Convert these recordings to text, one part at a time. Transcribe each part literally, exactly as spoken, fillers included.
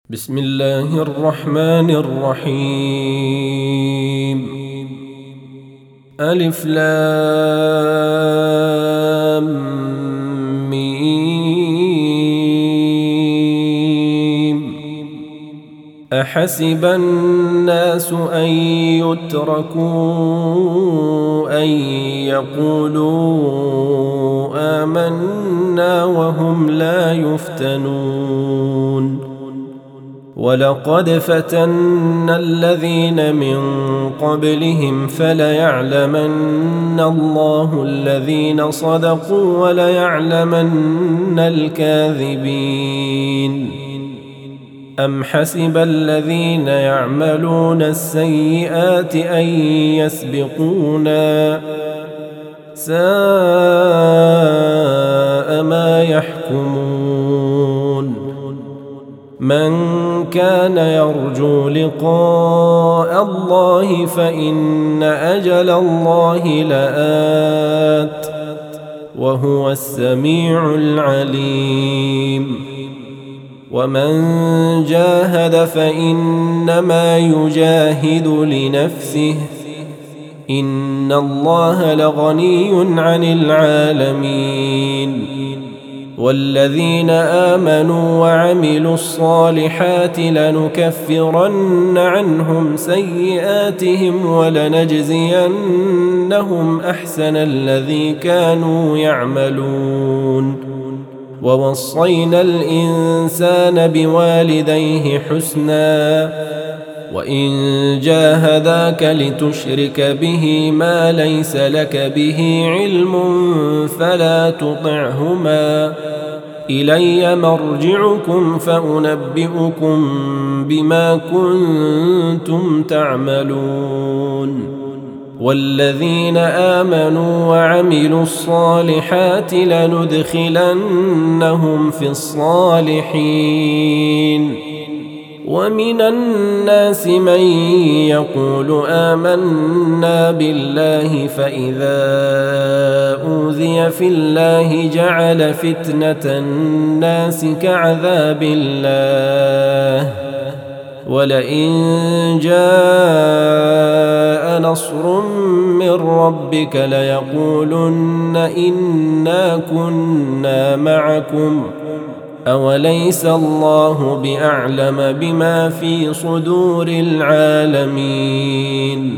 بسم الله الرحمن الرحيم. ألف لام ميم. أحسب الناس أن يتركوا أن يقولوا آمنا وهم لا يفتنون. ولقد فتنا الذين من قبلهم فليعلمن الله الذين صدقوا وليعلمن الكاذبين. أم حسب الذين يعملون السيئات أن يسبقونا ساء ما يحكمون. من كان يرجو لقاء الله فإن أجل الله لآت وهو السميع العليم. ومن جاهد فإنما يجاهد لنفسه إن الله لغني عن العالمين. والذين آمنوا وعملوا الصالحات لنكفرن عنهم سيئاتهم ولنجزينهم أحسن الذي كانوا يعملون. ووصينا الإنسان بوالديه حسنا وإن جاهداك لتشرك به ما ليس لك به علم فلا تطعهما إلي مرجعكم فأنبئكم بما كنتم تعملون. والذين آمنوا وعملوا الصالحات لندخلنهم في الصالحين. ومن الناس من يقول آمنا بالله فإذا أوذي في الله جعل فتنة الناس كعذاب الله ولئن جاء نصر من ربك ليقولن إنا كنا معكم أوليس الله بأعلم بما في صدور العالمين.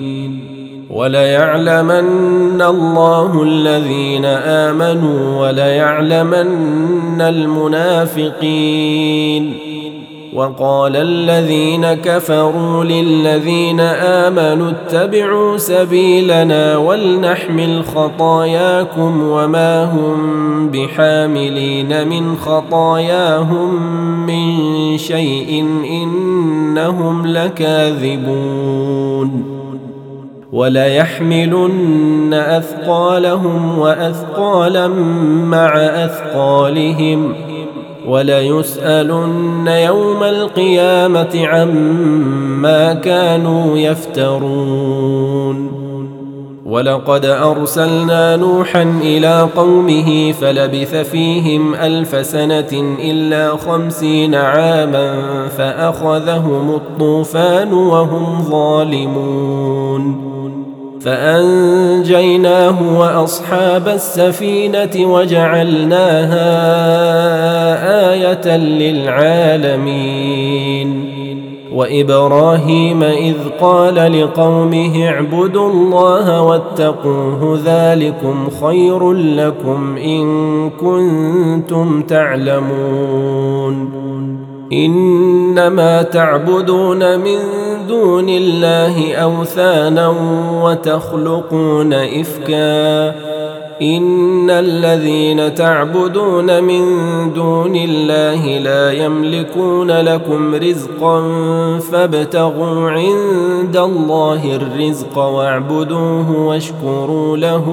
وليعلمن الله الذين آمنوا وليعلمن المنافقين. وقال الذين كفروا للذين آمنوا اتبعوا سبيلنا ولنحمل خطاياكم وما هم بحاملين من خطاياهم من شيء إنهم لكاذبون. وليحملن أثقالهم وأثقالا مع أثقالهم وليسألن يوم القيامة عما كانوا يفترون. ولقد أرسلنا نوحا إلى قومه فلبث فيهم ألف سنة إلا خمسين عاما فأخذهم الطوفان وهم ظالمون. فأنجيناه وأصحاب السفينة وجعلناها آية للعالمين. وإبراهيم إذ قال لقومه اعبدوا الله واتقوه ذلكم خير لكم إن كنتم تعلمون. إنما تعبدون من دون الله أوثانا وتخلقون إفكا إن الذين تعبدون من دون الله لا يملكون لكم رزقا فابتغوا عند الله الرزق واعبدوه واشكروا له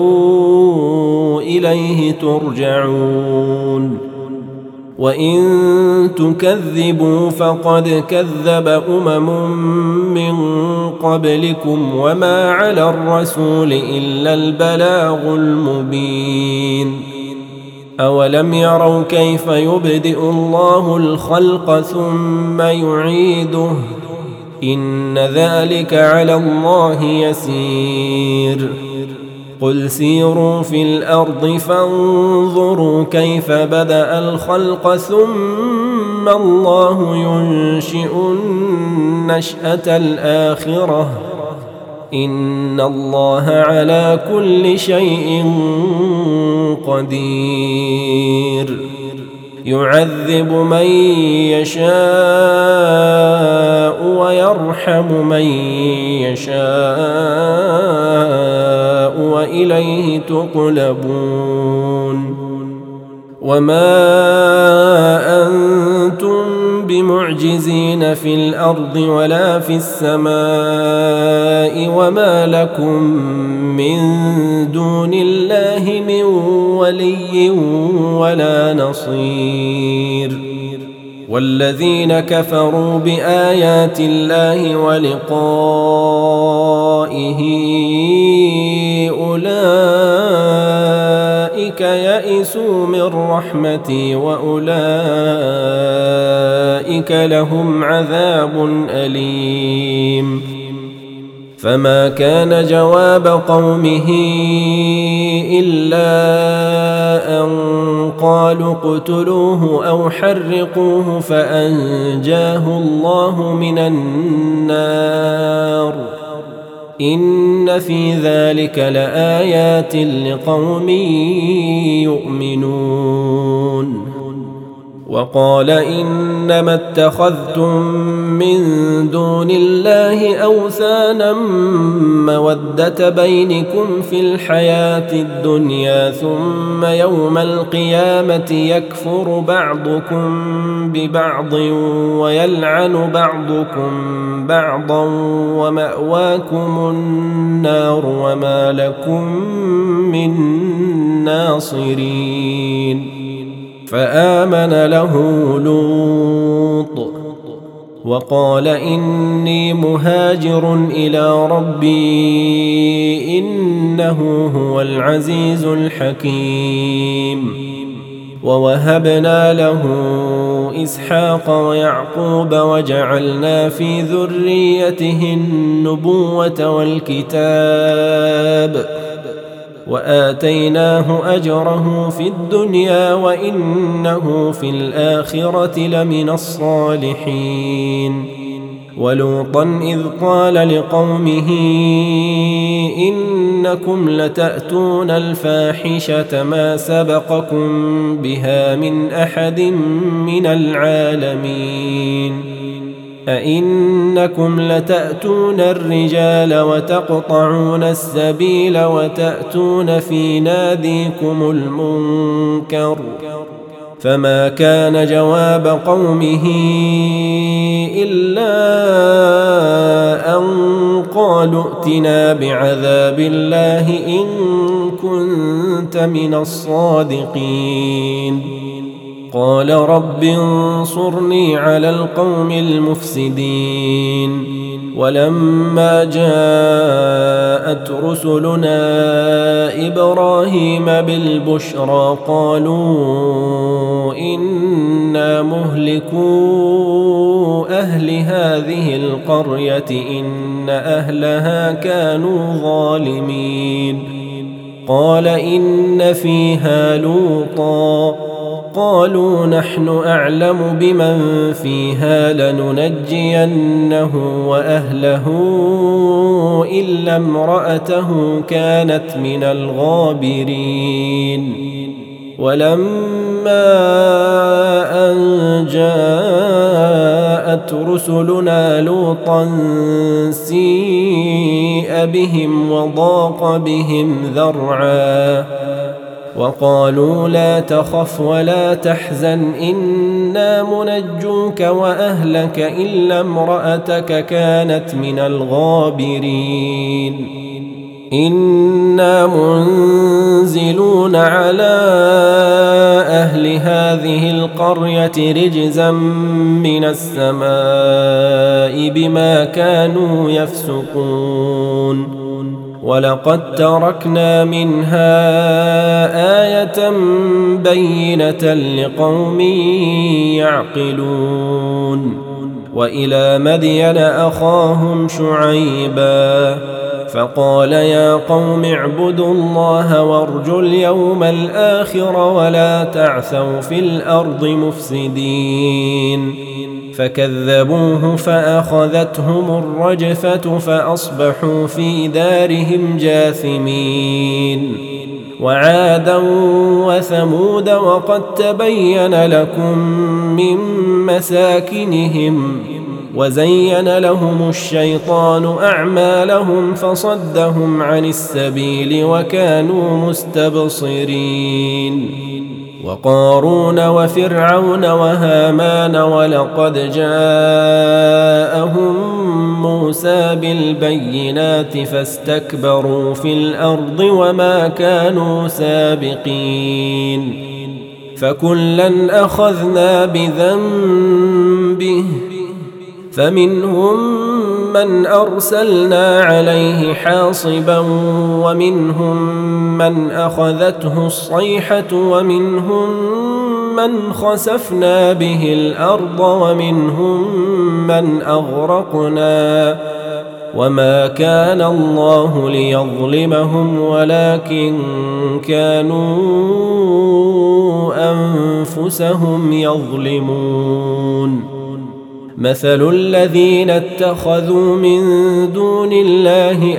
إليه ترجعون. وإن تكذبوا فقد كذب أمم من قبلكم وما على الرسول إلا البلاغ المبين. أولم يروا كيف يبدئ الله الخلق ثم يعيده إن ذلك على الله يسير قل سيروا في الأرض فانظروا كيف بدأ الخلق ثم الله ينشئ النشأة الآخرة إن الله على كل شيء قدير يعذب من يشاء ويرحم من يشاء وإليه تقلبون وما أنتم بمعجزين في الأرض ولا في السماء وما لكم من دون الله من ولي ولا نصير والذين كفروا بآيات الله ولقائه أولئك يئسوا من رحمتي وأولئك لهم عذاب أليم فما كان جواب قومه إلا أن قالوا اقتلوه أو حرقوه فأنجاه الله من النار إن في ذلك لآيات لقوم يؤمنون وقال إنما اتخذتم من دون الله أوثانا مودة بينكم في الحياة الدنيا ثم يوم القيامة يكفر بعضكم ببعض ويلعن بعضكم بعضا ومأواكم النار وما لكم من ناصرين فآمن له لوط وقال إني مهاجر إلى ربي إنه هو العزيز الحكيم ووهبنا له إسحاق ويعقوب وجعلنا في ذريته النبوة والكتاب وآتيناه أجره في الدنيا وإنه في الآخرة لمن الصالحين ولوطا إذ قال لقومه إنكم لتأتون الفاحشة ما سبقكم بها من أحد من العالمين أئنكم لتأتون الرجال وتقطعون السبيل وتأتون في ناديكم المنكر فما كان جواب قومه إلا أن قالوا ائتنا بعذاب الله إن كنت من الصادقين قال رب انصرني على القوم المفسدين ولما جاءت رسلنا إبراهيم بالبشرى قالوا إنا مهلكو أهل هذه القرية إن أهلها كانوا ظالمين قال إن فيها لوطا قالوا نحن أعلم بمن فيها لننجينه وأهله إلا امرأته كانت من الغابرين ولما أن جاءت رسلنا لوطا سيء بهم وضاق بهم ذرعا وقالوا لا تخف ولا تحزن إنا منجوك وأهلك إلا امرأتك كانت من الغابرين إنا منزلون على أهل هذه القرية رجزا من السماء بما كانوا يفسقون ولقد تركنا منها آية بينة لقوم يعقلون وإلى مدين أخاهم شعيبا فقال يا قوم اعبدوا الله وارجوا اليوم الآخر ولا تعثوا في الأرض مفسدين فكذبوه فأخذتهم الرجفة فأصبحوا في دارهم جاثمين وعادا وثمود وقد تبين لكم من مساكنهم وزين لهم الشيطان أعمالهم فصدهم عن السبيل وكانوا مستبصرين وقارون وفرعون وهامان ولقد جاءهم موسى بالبينات فاستكبروا في الأرض وما كانوا سابقين فكلا أخذنا بذنبه فمنهم من أرسلنا عليه حاصبا ومنهم من أخذته الصيحة ومنهم من خسفنا به الأرض ومنهم من أغرقنا وما كان الله ليظلمهم ولكن كانوا أنفسهم يظلمون مثل الذين اتخذوا من دون الله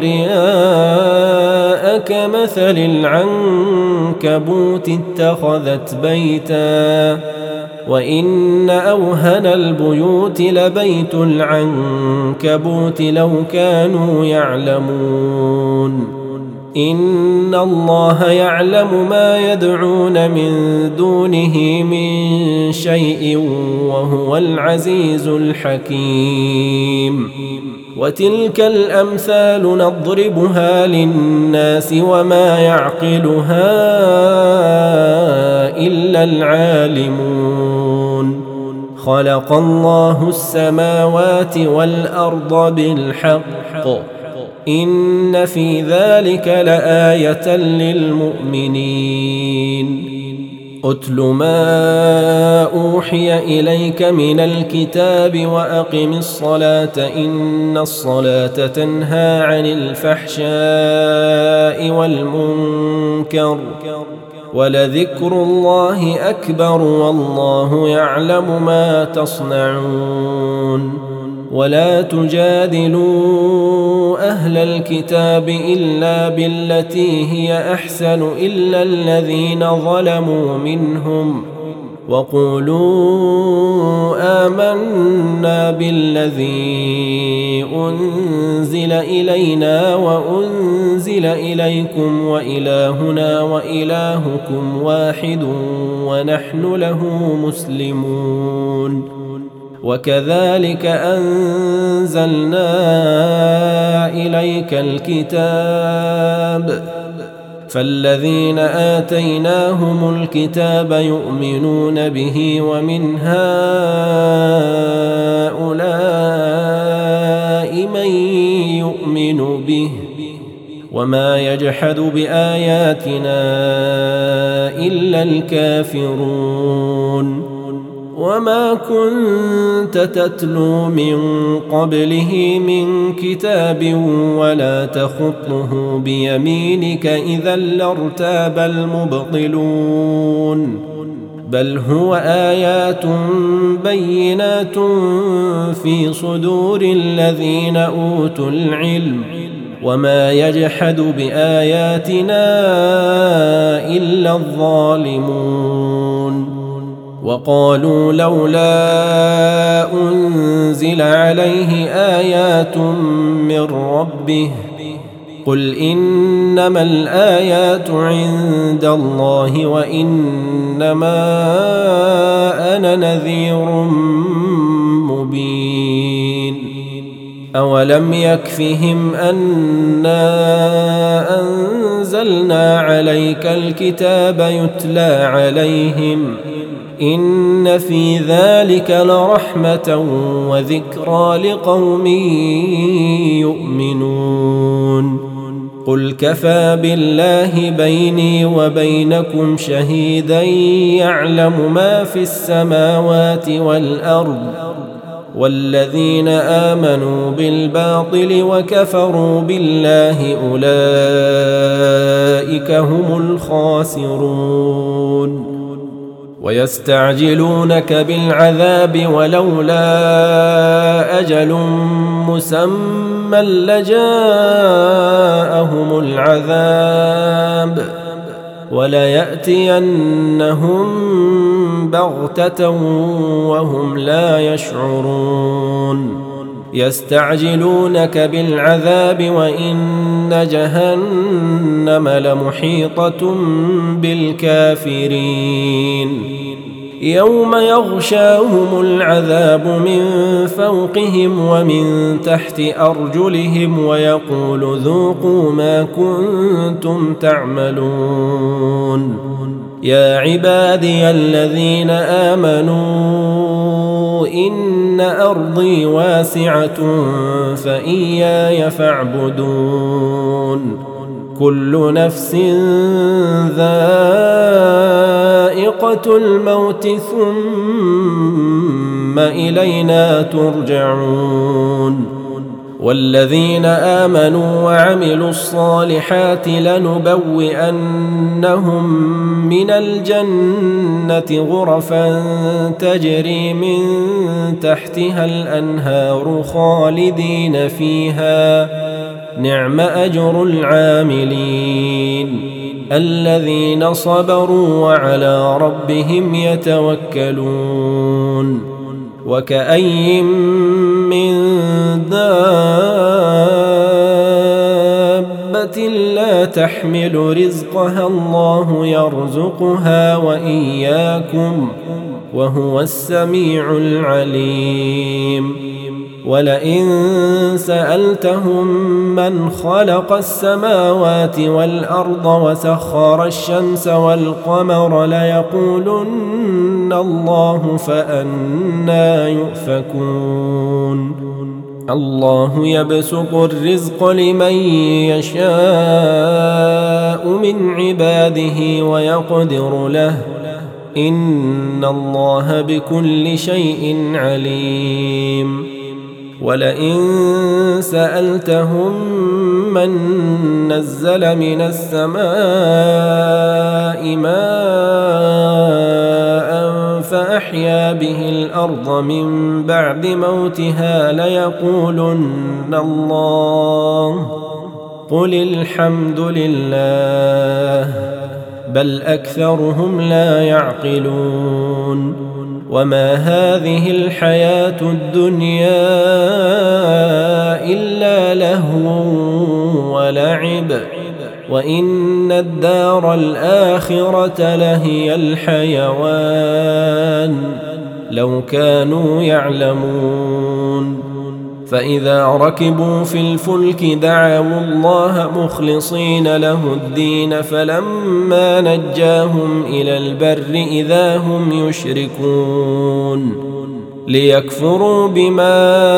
أولياء كمثل العنكبوت اتخذت بيتا وإن أوهن البيوت لبيت العنكبوت لو كانوا يعلمون إن الله يعلم ما يدعون من دونه من شيء وهو العزيز الحكيم وتلك الأمثال نضربها للناس وما يعقلها إلا العالمون خلق الله السماوات والأرض بالحق إن في ذلك لآية للمؤمنين أتل ما أوحي إليك من الكتاب وأقم الصلاة إن الصلاة تنهى عن الفحشاء والمنكر ولذكر الله أكبر والله يعلم ما تصنعون ولا تجادلوا أهل الكتاب إلا بالتي هي أحسن إلا الذين ظلموا منهم وقولوا آمنا بالذي أنزل إلينا وأنزل إليكم وإلهنا وإلهكم واحد ونحن له مسلمون وكذلك أنزلنا إليك الكتاب فالذين آتيناهم الكتاب يؤمنون به ومن هؤلاء من يؤمن به وما يجحد بآياتنا إلا الكافرون وما كنت تتلو من قبله من كتاب ولا تخطه بيمينك إذا لارتاب المبطلون بل هو آيات بينات في صدور الذين أوتوا العلم وما يجحد بآياتنا إلا الظالمون وقالوا لولا أنزل عليه آيات من ربه قل إنما الآيات عند الله وإنما أنا نذير مبين أولم يكفهم أنا أنزلنا عليك الكتاب يتلى عليهم إن في ذلك لرحمة وذكرى لقوم يؤمنون قل كفى بالله بيني وبينكم شهيدا يعلم ما في السماوات والأرض والذين آمنوا بالباطل وكفروا بالله أولئك هم الخاسرون ويستعجلونك بالعذاب ولولا أجل مسمى لجاءهم العذاب وليأتينهم بغتة وهم لا يشعرون يستعجلونك بالعذاب وإن جهنم لمحيطة بالكافرين يوم يغشاهم العذاب من فوقهم ومن تحت أرجلهم ويقول ذوقوا ما كنتم تعملون يا عبادي الذين آمنوا إن أرضي واسعة فإياي فاعبدون كل نفس ذائقة الموت ثم إلينا ترجعون والذين آمنوا وعملوا الصالحات لنبوئنهم من الجنة غرفا تجري من تحتها الأنهار خالدين فيها نعم أجر العاملين الذين صبروا وعلى ربهم يتوكلون وكأي من دابة لا تحمل رزقها الله يرزقها وإياكم وهو السميع العليم ولئن سألتهم من خلق السماوات والأرض وسخر الشمس والقمر ليقولن الله فأنى يؤفكون الله يبسط الرزق لمن يشاء من عباده ويقدر له إن الله بكل شيء عليم ولئن سألتهم من نزل من السماء ماء فأحيا به الأرض من بعد موتها ليقولن الله قل الحمد لله بل أكثرهم لا يعقلون وما هذه الحياة الدنيا إلا لهو ولعب وإن الدار الآخرة لهي الحيوان لو كانوا يعلمون فإذا ركبوا في الفلك دعوا الله مخلصين له الدين فلما نجاهم إلى البر إذا هم يشركون ليكفروا بما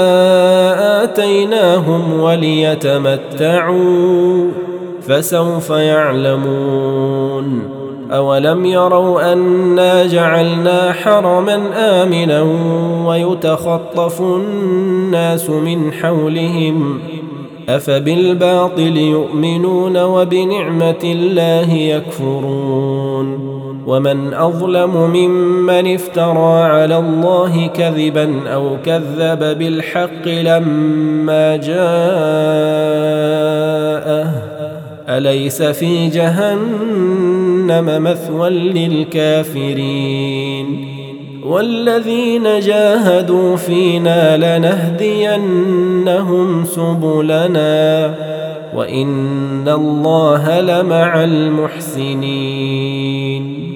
آتيناهم وليتمتعوا فسوف يعلمون أولم يروا أنا جعلنا حرما آمنا ويتخطف الناس من حولهم أفبالباطل يؤمنون وبنعمة الله يكفرون ومن أظلم ممن افترى على الله كذبا أو كذب بالحق لما جاءه أليس في جهنم مثوى للكافرين والذين جاهدوا فينا لنهدينهم سبلنا وإن الله لمع المحسنين